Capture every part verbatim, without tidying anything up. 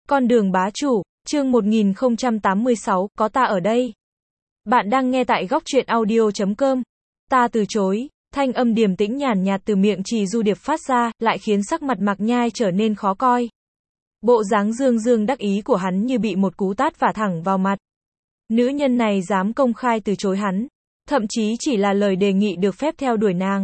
Con đường bá chủ, chương một nghìn không trăm tám mươi sáu, có ta ở đây. Bạn đang nghe tại góc truyện audio chấm com. Ta từ chối, thanh âm điềm tĩnh nhàn nhạt từ miệng Trì Du Điệp phát ra, lại khiến sắc mặt Mạc Nhai trở nên khó coi. Bộ dáng dương dương đắc ý của hắn như bị một cú tát vả thẳng vào mặt. Nữ nhân này dám công khai từ chối hắn, thậm chí chỉ là lời đề nghị được phép theo đuổi nàng.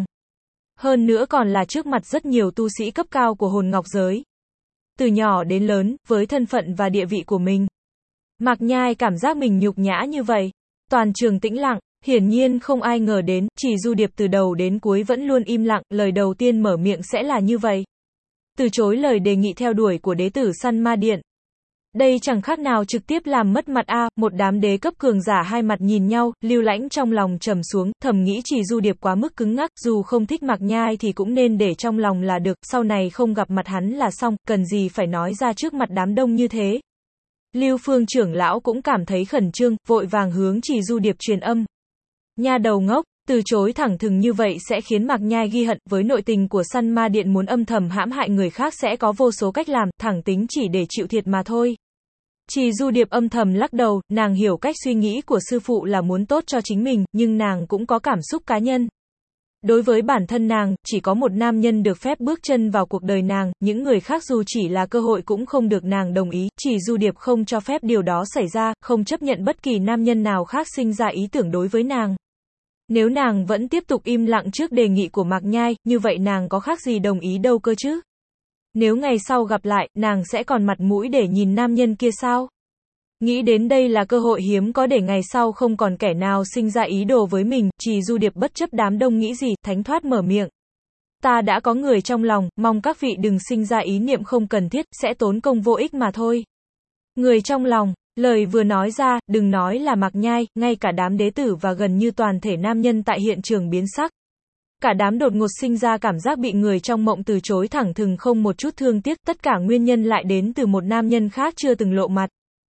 Hơn nữa còn là trước mặt rất nhiều tu sĩ cấp cao của hồn ngọc giới. Từ nhỏ đến lớn, với thân phận và địa vị của mình, Mạc Nhai cảm giác mình nhục nhã như vậy. Toàn trường tĩnh lặng, hiển nhiên không ai ngờ đến, Trì Du Điệp từ đầu đến cuối vẫn luôn im lặng, lời đầu tiên mở miệng sẽ là như vậy. Từ chối lời đề nghị theo đuổi của đế tử Săn Ma Điện. Đây chẳng khác nào trực tiếp làm mất mặt a, một đám đế cấp cường giả hai mặt nhìn nhau, Lưu Lãnh trong lòng trầm xuống, thầm nghĩ Trì Du Điệp quá mức cứng ngắc, dù không thích Mạc Nhai thì cũng nên để trong lòng là được, sau này không gặp mặt hắn là xong, cần gì phải nói ra trước mặt đám đông như thế. Lưu Phương trưởng lão cũng cảm thấy khẩn trương, vội vàng hướng Trì Du Điệp truyền âm. Nha đầu ngốc, từ chối thẳng thừng như vậy sẽ khiến Mạc Nhai ghi hận, với nội tình của Săn Ma Điện muốn âm thầm hãm hại người khác sẽ có vô số cách làm, thẳng tính chỉ để chịu thiệt mà thôi. Trì Du Điệp âm thầm lắc đầu, nàng hiểu cách suy nghĩ của sư phụ là muốn tốt cho chính mình, nhưng nàng cũng có cảm xúc cá nhân. Đối với bản thân nàng, chỉ có một nam nhân được phép bước chân vào cuộc đời nàng, những người khác dù chỉ là cơ hội cũng không được nàng đồng ý, Trì Du Điệp không cho phép điều đó xảy ra, không chấp nhận bất kỳ nam nhân nào khác sinh ra ý tưởng đối với nàng. Nếu nàng vẫn tiếp tục im lặng trước đề nghị của Mạc Nhai, như vậy nàng có khác gì đồng ý đâu cơ chứ? Nếu ngày sau gặp lại, nàng sẽ còn mặt mũi để nhìn nam nhân kia sao? Nghĩ đến đây là cơ hội hiếm có để ngày sau không còn kẻ nào sinh ra ý đồ với mình, Trì Du Điệp bất chấp đám đông nghĩ gì, thánh thoát mở miệng. Ta đã có người trong lòng, mong các vị đừng sinh ra ý niệm không cần thiết, sẽ tốn công vô ích mà thôi. Người trong lòng, lời vừa nói ra, đừng nói là Mạc Nhai, ngay cả đám đế tử và gần như toàn thể nam nhân tại hiện trường biến sắc. Cả đám đột ngột sinh ra cảm giác bị người trong mộng từ chối thẳng thừng không một chút thương tiếc, tất cả nguyên nhân lại đến từ một nam nhân khác chưa từng lộ mặt.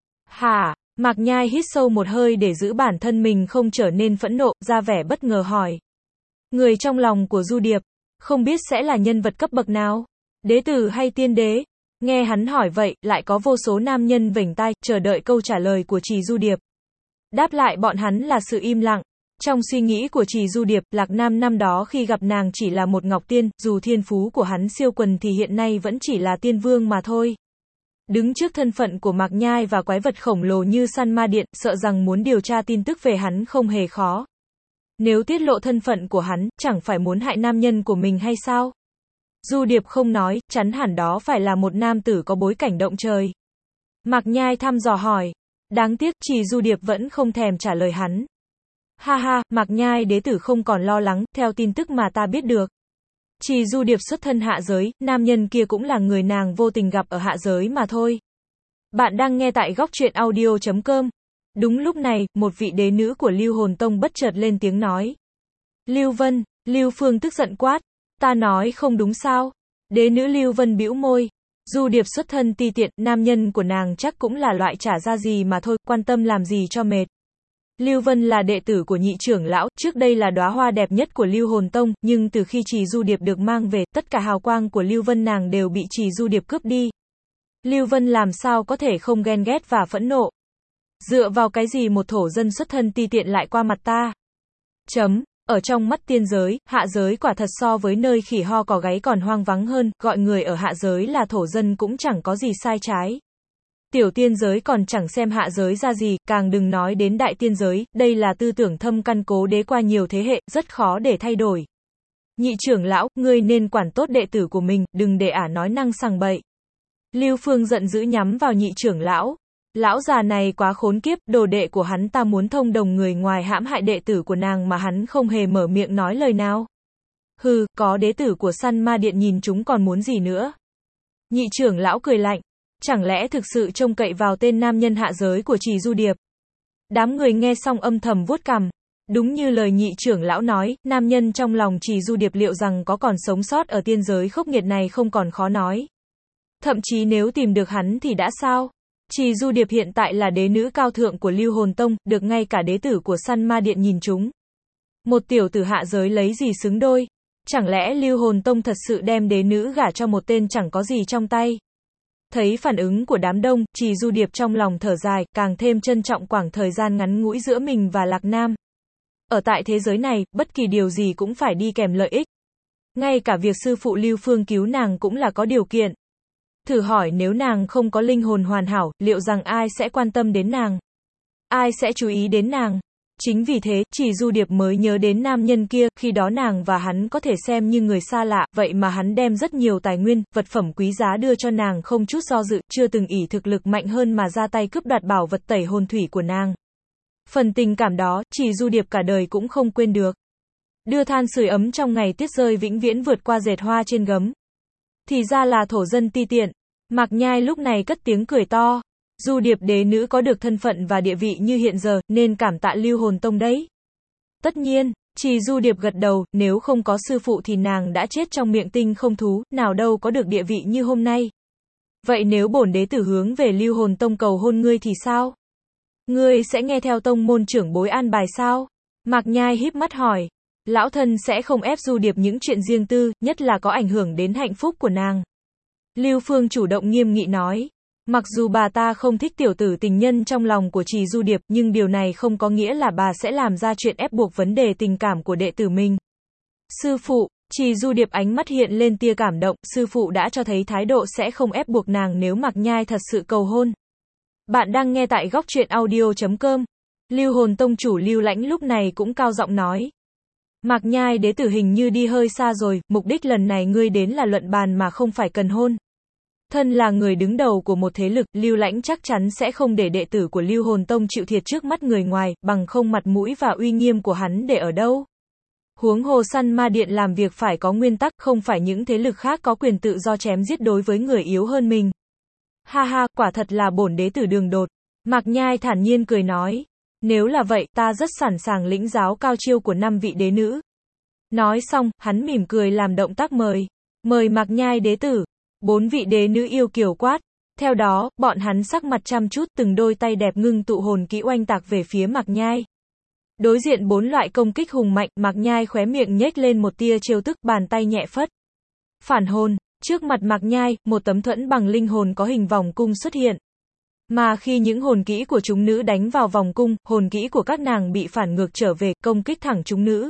Hả? Mạc Nhai hít sâu một hơi để giữ bản thân mình không trở nên phẫn nộ, ra vẻ bất ngờ hỏi. Người trong lòng của Du Điệp, không biết sẽ là nhân vật cấp bậc nào? Đế tử hay tiên đế? Nghe hắn hỏi vậy, lại có vô số nam nhân vểnh tai, chờ đợi câu trả lời của Trì Du Điệp. Đáp lại bọn hắn là sự im lặng. Trong suy nghĩ của Trì Du Điệp, Lạc Nam năm đó khi gặp nàng chỉ là một ngọc tiên, dù thiên phú của hắn siêu quần thì hiện nay vẫn chỉ là tiên vương mà thôi. Đứng trước thân phận của Mạc Nhai và quái vật khổng lồ như Săn Ma Điện, sợ rằng muốn điều tra tin tức về hắn không hề khó. Nếu tiết lộ thân phận của hắn, chẳng phải muốn hại nam nhân của mình hay sao? Du Điệp không nói, chắn hẳn đó phải là một nam tử có bối cảnh động trời. Mạc Nhai thăm dò hỏi. Đáng tiếc, Trì Du Điệp vẫn không thèm trả lời hắn. Ha ha, Mạc Nhai đế tử không còn lo lắng, theo tin tức mà ta biết được. Trì Du Điệp xuất thân hạ giới, nam nhân kia cũng là người nàng vô tình gặp ở hạ giới mà thôi. Bạn đang nghe tại góc truyện audio chấm com. Đúng lúc này, một vị đế nữ của Lưu Hồn Tông bất chợt lên tiếng nói. Lưu Vân, Lưu Phương tức giận quát. Ta nói không đúng sao? Đế nữ Lưu Vân bĩu môi. Du Điệp xuất thân ti tiện, nam nhân của nàng chắc cũng là loại trả ra gì mà thôi, quan tâm làm gì cho mệt. Lưu Vân là đệ tử của nhị trưởng lão, trước đây là đóa hoa đẹp nhất của Lưu Hồn Tông, nhưng từ khi Trì Du Điệp được mang về, tất cả hào quang của Lưu Vân nàng đều bị Trì Du Điệp cướp đi. Lưu Vân làm sao có thể không ghen ghét và phẫn nộ? Dựa vào cái gì một thổ dân xuất thân ti tiện lại qua mặt ta? Chấm. Ở trong mắt tiên giới, hạ giới quả thật so với nơi khỉ ho cò gáy còn hoang vắng hơn, gọi người ở hạ giới là thổ dân cũng chẳng có gì sai trái. Tiểu tiên giới còn chẳng xem hạ giới ra gì, càng đừng nói đến đại tiên giới, đây là tư tưởng thâm căn cố đế qua nhiều thế hệ, rất khó để thay đổi. Nhị trưởng lão, ngươi nên quản tốt đệ tử của mình, đừng để ả nói năng sằng bậy. Lưu Phương giận dữ nhắm vào nhị trưởng lão. Lão già này quá khốn kiếp, đồ đệ của hắn ta muốn thông đồng người ngoài hãm hại đệ tử của nàng mà hắn không hề mở miệng nói lời nào. Hừ, có đế tử của Săn Ma Điện nhìn chúng còn muốn gì nữa. Nhị trưởng lão cười lạnh. Chẳng lẽ thực sự trông cậy vào tên nam nhân hạ giới của Trì Du Điệp? Đám người nghe xong âm thầm vuốt cằm. Đúng như lời nhị trưởng lão nói, nam nhân trong lòng Trì Du Điệp liệu rằng có còn sống sót ở tiên giới khốc nghiệt này không còn khó nói. Thậm chí nếu tìm được hắn thì đã sao? Trì Du Điệp hiện tại là đế nữ cao thượng của Lưu Hồn Tông, được ngay cả đế tử của Săn Ma Điện nhìn chúng. Một tiểu tử hạ giới lấy gì xứng đôi? Chẳng lẽ Lưu Hồn Tông thật sự đem đế nữ gả cho một tên chẳng có gì trong tay? Thấy phản ứng của đám đông, Trì Du Điệp trong lòng thở dài, càng thêm trân trọng khoảng thời gian ngắn ngủi giữa mình và Lạc Nam. Ở tại thế giới này, bất kỳ điều gì cũng phải đi kèm lợi ích. Ngay cả việc sư phụ Lưu Phương cứu nàng cũng là có điều kiện. Thử hỏi nếu nàng không có linh hồn hoàn hảo, liệu rằng ai sẽ quan tâm đến nàng? Ai sẽ chú ý đến nàng? Chính vì thế, Trì Du Điệp mới nhớ đến nam nhân kia, khi đó nàng và hắn có thể xem như người xa lạ, vậy mà hắn đem rất nhiều tài nguyên, vật phẩm quý giá đưa cho nàng không chút do dự, chưa từng ỷ thực lực mạnh hơn mà ra tay cướp đoạt bảo vật tẩy hồn thủy của nàng. Phần tình cảm đó, Trì Du Điệp cả đời cũng không quên được. Đưa than sưởi ấm trong ngày tuyết rơi vĩnh viễn vượt qua dệt hoa trên gấm. Thì ra là thổ dân ti tiện. Mạc Nhai lúc này cất tiếng cười to. Du Điệp đế nữ có được thân phận và địa vị như hiện giờ, nên cảm tạ Lưu Hồn Tông đấy. Tất nhiên, Trì Du Điệp gật đầu, nếu không có sư phụ thì nàng đã chết trong miệng tinh không thú, nào đâu có được địa vị như hôm nay. Vậy nếu bổn đế tử hướng về Lưu Hồn Tông cầu hôn ngươi thì sao? Ngươi sẽ nghe theo tông môn trưởng bối an bài sao? Mạc Nhai híp mắt hỏi. Lão thân sẽ không ép Du Điệp những chuyện riêng tư, nhất là có ảnh hưởng đến hạnh phúc của nàng. Lưu Phương chủ động nghiêm nghị nói. Mặc dù bà ta không thích tiểu tử tình nhân trong lòng của Trì Du Điệp, nhưng điều này không có nghĩa là bà sẽ làm ra chuyện ép buộc vấn đề tình cảm của đệ tử mình. Sư phụ, Trì Du Điệp ánh mắt hiện lên tia cảm động, sư phụ đã cho thấy thái độ sẽ không ép buộc nàng nếu Mạc Nhai thật sự cầu hôn. Bạn đang nghe tại góc truyện audio chấm com. Lưu Hồn Tông chủ Lưu Lãnh lúc này cũng cao giọng nói. Mạc Nhai đế tử hình như đi hơi xa rồi, mục đích lần này ngươi đến là luận bàn mà không phải cần hôn. Thân là người đứng đầu của một thế lực, Lưu Lãnh chắc chắn sẽ không để đệ tử của Lưu Hồn Tông chịu thiệt trước mắt người ngoài, bằng không mặt mũi và uy nghiêm của hắn để ở đâu. Huống hồ Săn Ma Điện làm việc phải có nguyên tắc, không phải những thế lực khác có quyền tự do chém giết đối với người yếu hơn mình. Ha ha, quả thật là bổn đế tử đường đột. Mạc Nhai thản nhiên cười nói. Nếu là vậy, ta rất sẵn sàng lĩnh giáo cao chiêu của năm vị đế nữ. Nói xong, hắn mỉm cười làm động tác mời. Mời Mạc Nhai đế tử. Bốn vị đế nữ yêu kiều quát. Theo đó, bọn hắn sắc mặt chăm chút, từng đôi tay đẹp ngưng tụ hồn kỹ oanh tạc về phía Mạc Nhai. Đối diện bốn loại công kích hùng mạnh, Mạc Nhai khóe miệng nhếch lên một tia trêu tức, bàn tay nhẹ phất. Phản hồn, trước mặt Mạc Nhai, một tấm thuẫn bằng linh hồn có hình vòng cung xuất hiện. Mà khi những hồn kỹ của chúng nữ đánh vào vòng cung, hồn kỹ của các nàng bị phản ngược trở về, công kích thẳng chúng nữ.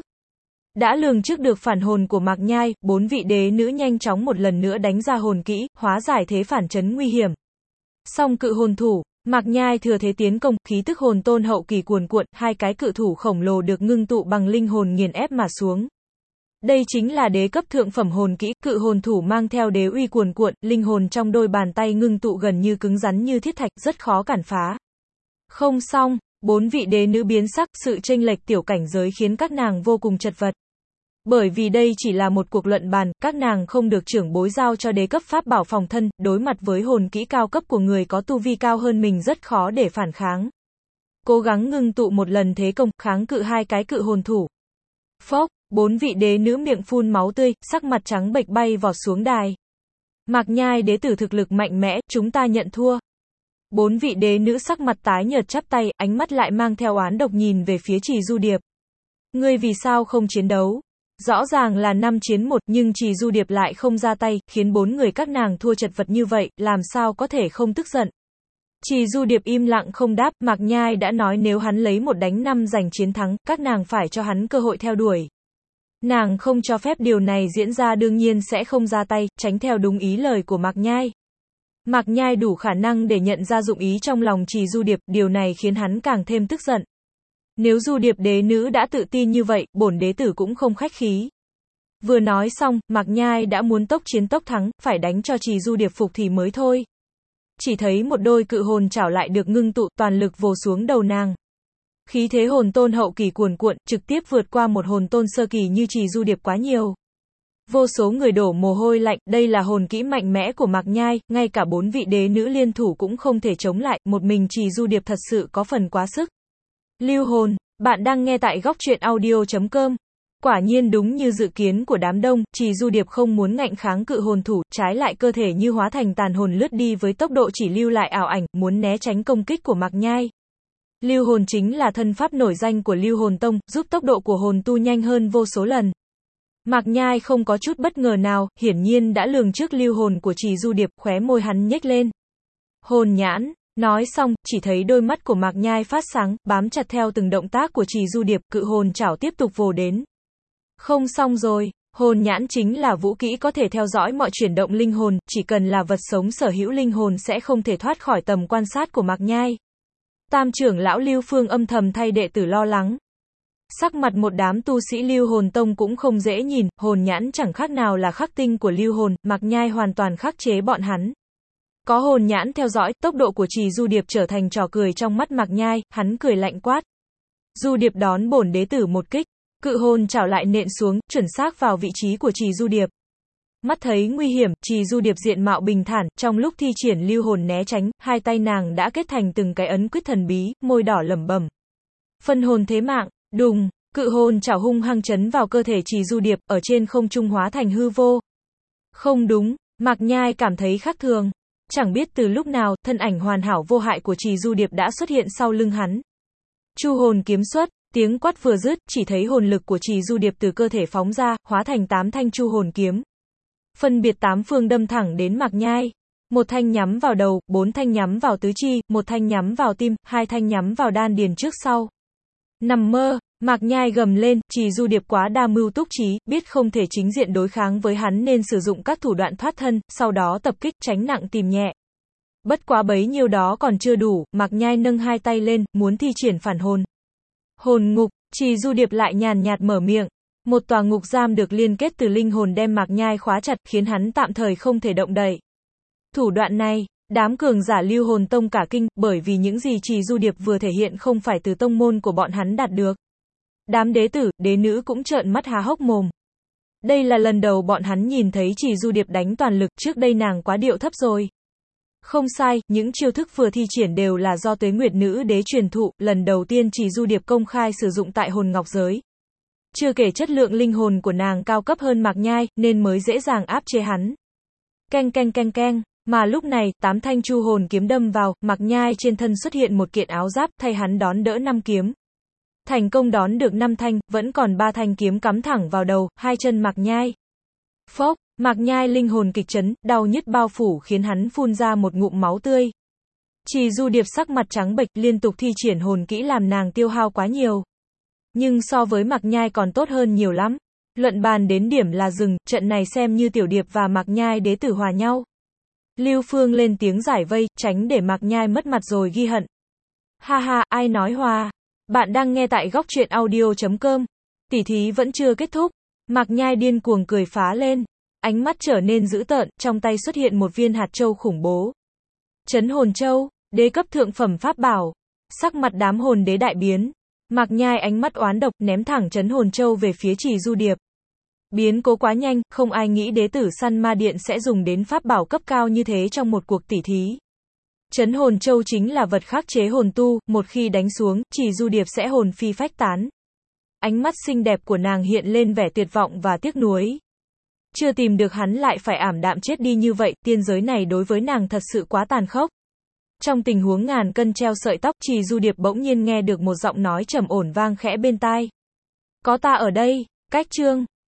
Đã lường trước được phản hồn của Mạc Nhai, bốn vị đế nữ nhanh chóng một lần nữa đánh ra hồn kỹ, hóa giải thế phản chấn nguy hiểm. Song cự hồn thủ, Mạc Nhai thừa thế tiến công, khí tức hồn tôn hậu kỳ cuồn cuộn, hai cái cự thủ khổng lồ được ngưng tụ bằng linh hồn nghiền ép mà xuống. Đây chính là đế cấp thượng phẩm hồn kỹ, cự hồn thủ mang theo đế uy cuồn cuộn, linh hồn trong đôi bàn tay ngưng tụ gần như cứng rắn như thiết thạch, rất khó cản phá. Không xong, bốn vị đế nữ biến sắc, sự chênh lệch tiểu cảnh giới khiến các nàng vô cùng chật vật. Bởi vì đây chỉ là một cuộc luận bàn, các nàng không được trưởng bối giao cho đế cấp pháp bảo phòng thân, đối mặt với hồn kỹ cao cấp của người có tu vi cao hơn mình rất khó để phản kháng. Cố gắng ngưng tụ một lần thế công, kháng cự hai cái cự hồn thủ. Phốc, bốn vị đế nữ miệng phun máu tươi, sắc mặt trắng bệch bay vọt xuống đài. Mạc Nhai đế tử thực lực mạnh mẽ, chúng ta nhận thua. Bốn vị đế nữ sắc mặt tái nhợt chắp tay, ánh mắt lại mang theo oán độc nhìn về phía Trì Du Điệp. Ngươi vì sao không chiến đấu? Rõ ràng là năm chiến một, nhưng Trì Du Điệp lại không ra tay, khiến bốn người các nàng thua chật vật như vậy, làm sao có thể không tức giận. Trì Du Điệp im lặng không đáp, Mạc Nhai đã nói nếu hắn lấy một đánh năm giành chiến thắng, các nàng phải cho hắn cơ hội theo đuổi. Nàng không cho phép điều này diễn ra đương nhiên sẽ không ra tay, tránh theo đúng ý lời của Mạc Nhai. Mạc Nhai đủ khả năng để nhận ra dụng ý trong lòng Trì Du Điệp, điều này khiến hắn càng thêm tức giận. Nếu Du Điệp đế nữ đã tự tin như vậy, bổn đế tử cũng không khách khí. Vừa nói xong, Mạc Nhai đã muốn tốc chiến tốc thắng, phải đánh cho Trì Du Điệp phục thì mới thôi. Chỉ thấy một đôi cự hồn chảo lại được ngưng tụ, toàn lực vồ xuống đầu nàng. Khí thế hồn tôn hậu kỳ cuồn cuộn, trực tiếp vượt qua một hồn tôn sơ kỳ như Trì Du Điệp quá nhiều. Vô số người đổ mồ hôi lạnh, đây là hồn kỹ mạnh mẽ của Mạc Nhai, ngay cả bốn vị đế nữ liên thủ cũng không thể chống lại, một mình Trì Du Điệp thật sự có phần quá sức. Lưu hồn, bạn đang nghe tại góc truyện audio chấm com. Quả nhiên đúng như dự kiến của đám đông, Trì Du Điệp không muốn ngạnh kháng cự hồn thủ, trái lại cơ thể như hóa thành tàn hồn lướt đi với tốc độ chỉ lưu lại ảo ảnh, muốn né tránh công kích của Mạc Nhai. Lưu hồn chính là thân pháp nổi danh của Lưu Hồn Tông, giúp tốc độ của hồn tu nhanh hơn vô số lần. Mạc Nhai không có chút bất ngờ nào, hiển nhiên đã lường trước lưu hồn của Trì Du Điệp, khóe môi hắn nhếch lên. Hồn nhãn, nói xong, chỉ thấy đôi mắt của Mạc Nhai phát sáng, bám chặt theo từng động tác của Trì Du Điệp, cự hồn chảo tiếp tục vồ đến. Không xong rồi, hồn nhãn chính là vũ kỹ có thể theo dõi mọi chuyển động linh hồn, chỉ cần là vật sống sở hữu linh hồn sẽ không thể thoát khỏi tầm quan sát của Mạc Nhai. Tam trưởng lão Lưu Phương âm thầm thay đệ tử lo lắng. Sắc mặt một đám tu sĩ Lưu Hồn Tông cũng không dễ nhìn, hồn nhãn chẳng khác nào là khắc tinh của Lưu Hồn, Mạc Nhai hoàn toàn khắc chế bọn hắn. Có hồn nhãn theo dõi, tốc độ của Trì Du Điệp trở thành trò cười trong mắt Mạc Nhai, hắn cười lạnh quát. Du Điệp đón bổn đế tử một kích, cự hồn chảo lại nện xuống, chuẩn xác vào vị trí của Trì Du Điệp. Mắt thấy nguy hiểm, Trì Du Điệp diện mạo bình thản, trong lúc thi triển lưu hồn né tránh, hai tay nàng đã kết thành từng cái ấn quyết thần bí, môi đỏ lẩm bẩm. Phân hồn thế mạng, đùng, cự hồn chảo hung hăng chấn vào cơ thể Trì Du Điệp, ở trên không trung hóa thành hư vô. Không đúng, Mạc Nhai cảm thấy khác thường. Chẳng biết từ lúc nào, thân ảnh hoàn hảo vô hại của Trì Du Điệp đã xuất hiện sau lưng hắn. Chu hồn kiếm xuất, tiếng quát vừa dứt, chỉ thấy hồn lực của Trì Du Điệp từ cơ thể phóng ra, hóa thành tám thanh chu hồn kiếm. Phân biệt tám phương đâm thẳng đến Mạc Nhai. Một thanh nhắm vào đầu, bốn thanh nhắm vào tứ chi, một thanh nhắm vào tim, hai thanh nhắm vào đan điền trước sau. Nằm mơ, Mạc Nhai gầm lên, Trì Du Điệp quá đa mưu túc trí, biết không thể chính diện đối kháng với hắn nên sử dụng các thủ đoạn thoát thân, sau đó tập kích tránh nặng tìm nhẹ. Bất quá bấy nhiêu đó còn chưa đủ, Mạc Nhai nâng hai tay lên, muốn thi triển phản hồn. Hồn ngục, Trì Du Điệp lại nhàn nhạt mở miệng. Một tòa ngục giam được liên kết từ linh hồn đem Mạc Nhai khóa chặt, khiến hắn tạm thời không thể động đậy. Thủ đoạn này, đám cường giả Lưu Hồn Tông cả kinh, bởi vì những gì Trì Du Điệp vừa thể hiện không phải từ tông môn của bọn hắn đạt được. Đám đế tử, đế nữ cũng trợn mắt há hốc mồm. Đây là lần đầu bọn hắn nhìn thấy Trì Du Điệp đánh toàn lực, trước đây nàng quá điệu thấp rồi. Không sai, những chiêu thức vừa thi triển đều là do Tuế Nguyệt Nữ Đế truyền thụ, lần đầu tiên Trì Du Điệp công khai sử dụng tại hồn ngọc giới. Chưa kể chất lượng linh hồn của nàng cao cấp hơn Mạc Nhai, nên mới dễ dàng áp chế hắn. Keng keng keng keng, mà lúc này, tám thanh chu hồn kiếm đâm vào, Mạc Nhai trên thân xuất hiện một kiện áo giáp, thay hắn đón đỡ năm kiếm. Thành công đón được năm thanh, vẫn còn ba thanh kiếm cắm thẳng vào đầu, hai chân Mạc Nhai. Phốc, Mạc Nhai linh hồn kịch chấn, đau nhức bao phủ khiến hắn phun ra một ngụm máu tươi. Trì Du Điệp sắc mặt trắng bệch, liên tục thi triển hồn kỹ làm nàng tiêu hao quá nhiều. Nhưng so với Mạc Nhai còn tốt hơn nhiều lắm. Luận bàn đến điểm là dừng, trận này xem như Tiểu Điệp và Mạc Nhai đế tử hòa nhau. Lưu Phương lên tiếng giải vây, tránh để Mạc Nhai mất mặt rồi ghi hận. Ha ha, ai nói hòa. Bạn đang nghe tại góc truyện audio chấm com. Tỉ thí vẫn chưa kết thúc. Mạc Nhai điên cuồng cười phá lên. Ánh mắt trở nên dữ tợn, trong tay xuất hiện một viên hạt châu khủng bố. Trấn hồn châu, đế cấp thượng phẩm pháp bảo. Sắc mặt đám hồn đế đại biến. Mạc Nhai ánh mắt oán độc, ném thẳng trấn hồn châu về phía Trì Du Điệp. Biến cố quá nhanh, không ai nghĩ đế tử săn ma điện sẽ dùng đến pháp bảo cấp cao như thế trong một cuộc tỉ thí. Trấn hồn châu chính là vật khắc chế hồn tu, một khi đánh xuống, Trì Du Điệp sẽ hồn phi phách tán. Ánh mắt xinh đẹp của nàng hiện lên vẻ tuyệt vọng và tiếc nuối. Chưa tìm được hắn lại phải ảm đạm chết đi như vậy, tiên giới này đối với nàng thật sự quá tàn khốc. Trong tình huống ngàn cân treo sợi tóc, Trì Du Điệp bỗng nhiên nghe được một giọng nói trầm ổn vang khẽ bên tai. Có ta ở đây, cách chương.